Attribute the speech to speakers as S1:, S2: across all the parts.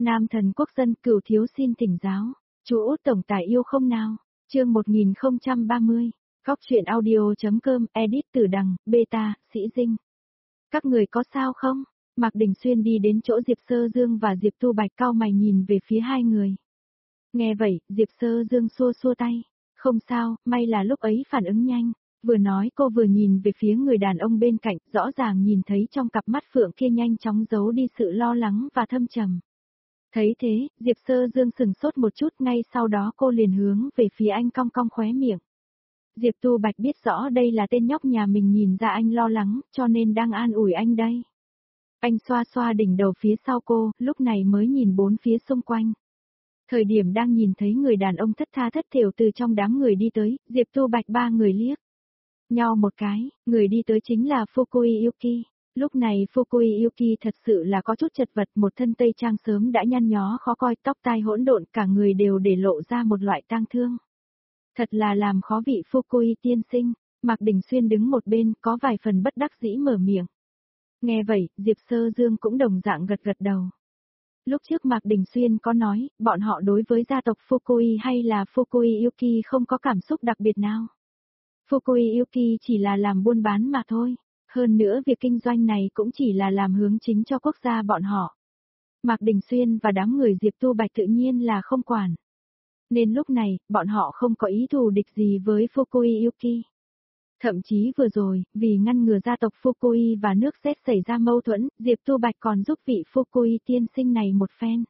S1: Nam thần quốc dân Cửu thiếu xin thỉnh giáo. Chú Út tổng tài yêu không nào? Chương 1030. Góc truyện audio.com, edit Tử Đằng, beta, Sĩ Dinh. Các người có sao không? Mạc Đình Xuyên đi đến chỗ Diệp Sơ Dương và Diệp Tu Bạch cau mày nhìn về phía hai người. Nghe vậy, Diệp Sơ Dương xua xua tay. Không sao, may là lúc ấy phản ứng nhanh. Vừa nói cô vừa nhìn về phía người đàn ông bên cạnh, rõ ràng nhìn thấy trong cặp mắt phượng kia nhanh chóng giấu đi sự lo lắng và thâm trầm. Thấy thế, Diệp Sơ Dương sừng sốt một chút, ngay sau đó cô liền hướng về phía anh cong cong khóe miệng. Diệp Tu Bạch biết rõ đây là tên nhóc nhà mình, nhìn ra anh lo lắng, cho nên đang an ủi anh đây. Anh xoa xoa đỉnh đầu phía sau cô, lúc này mới nhìn bốn phía xung quanh. Thời điểm đang nhìn thấy người đàn ông thất tha thất thểu từ trong đám người đi tới, Diệp Tu Bạch ba người liếc nhau một cái, người đi tới chính là Fukui Yuki. Lúc này Fukui Yuki thật sự là có chút chật vật, một thân tây trang sớm đã nhăn nhó khó coi, tóc tai hỗn độn, cả người đều để lộ ra một loại tang thương. Thật là làm khó vị Fukui tiên sinh. Mạc Đình Xuyên đứng một bên, có vài phần bất đắc dĩ mở miệng. Nghe vậy, Diệp Sơ Dương cũng đồng dạng gật gật đầu. Lúc trước Mạc Đình Xuyên có nói, bọn họ đối với gia tộc Fukui hay là Fukui Yuki không có cảm xúc đặc biệt nào. Fukui Yuki chỉ là làm buôn bán mà thôi. Hơn nữa việc kinh doanh này cũng chỉ là làm hướng chính cho quốc gia bọn họ. Mạc Đình Xuyên và đám người Diệp Tu Bạch tự nhiên là không quản. Nên lúc này, bọn họ không có ý thù địch gì với Fukui Yuki. Thậm chí vừa rồi, vì ngăn ngừa gia tộc Fukui và nước Z xảy ra mâu thuẫn, Diệp Tu Bạch còn giúp vị Fukui tiên sinh này một phen.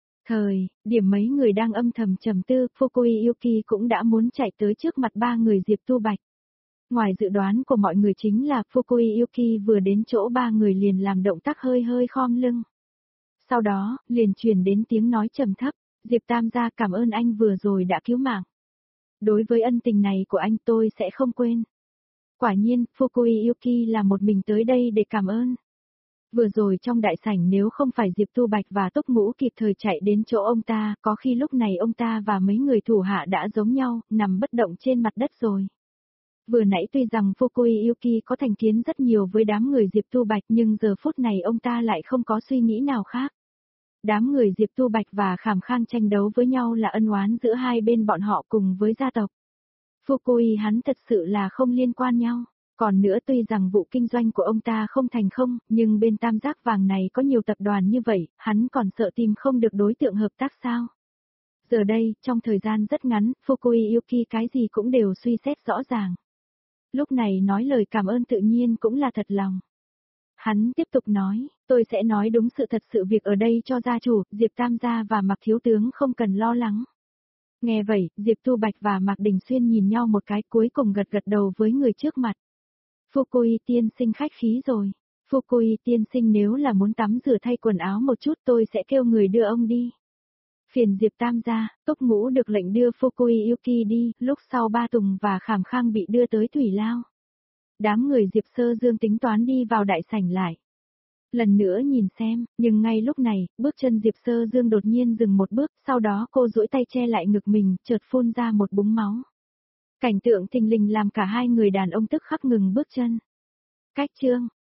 S1: Điểm mấy người đang âm thầm trầm tư, Fukui Yuki cũng đã muốn chạy tới trước mặt ba người Diệp Tu Bạch. Ngoài dự đoán của mọi người chính là Fukui Yuki vừa đến chỗ ba người liền làm động tác hơi hơi khom lưng. Sau đó, liền truyền đến tiếng nói trầm thấp, Diệp Tam gia cảm ơn anh vừa rồi đã cứu mạng. Đối với ân tình này của anh tôi sẽ không quên. Quả nhiên, Fukui Yuki là một mình tới đây để cảm ơn. Vừa rồi trong đại sảnh nếu không phải Diệp Tu Bạch và Túc Ngũ kịp thời chạy đến chỗ ông ta, có khi lúc này ông ta và mấy người thủ hạ đã giống nhau, nằm bất động trên mặt đất rồi. Vừa nãy tuy rằng Fukui Yuki có thành kiến rất nhiều với đám người Diệp Tu Bạch, nhưng giờ phút này ông ta lại không có suy nghĩ nào khác. Đám người Diệp Tu Bạch và Khảm Khang tranh đấu với nhau là ân oán giữa hai bên bọn họ cùng với gia tộc. Fukui hắn thật sự là không liên quan nhau. Còn nữa tuy rằng vụ kinh doanh của ông ta không thành không, nhưng bên tam giác vàng này có nhiều tập đoàn như vậy, hắn còn sợ tìm không được đối tượng hợp tác sao? Giờ đây, trong thời gian rất ngắn, Fukui Yuki cái gì cũng đều suy xét rõ ràng. Lúc này nói lời cảm ơn tự nhiên cũng là thật lòng. Hắn tiếp tục nói, tôi sẽ nói đúng sự thật, sự việc ở đây cho gia chủ, Diệp Tam gia và Mạc Thiếu Tướng không cần lo lắng. Nghe vậy, Diệp Tu Bạch và Mạc Đình Xuyên nhìn nhau một cái, cuối cùng gật gật đầu với người trước mặt. Fukui tiên sinh khách khí rồi. Fukui tiên sinh nếu là muốn tắm rửa thay quần áo một chút tôi sẽ kêu người đưa ông đi. Phiền Diệp Tam gia, Túc Ngũ được lệnh đưa Fukui Yuki đi, lúc sau Ba Tùng và Khảm Khang bị đưa tới Thủy Lao. Đám người Diệp Sơ Dương tính toán đi vào đại sảnh lại. Lần nữa nhìn xem, nhưng ngay lúc này, bước chân Diệp Sơ Dương đột nhiên dừng một bước, sau đó cô duỗi tay che lại ngực mình, chợt phun ra một búng máu. Cảnh tượng thình lình làm cả hai người đàn ông tức khắc ngừng bước chân. Cách chương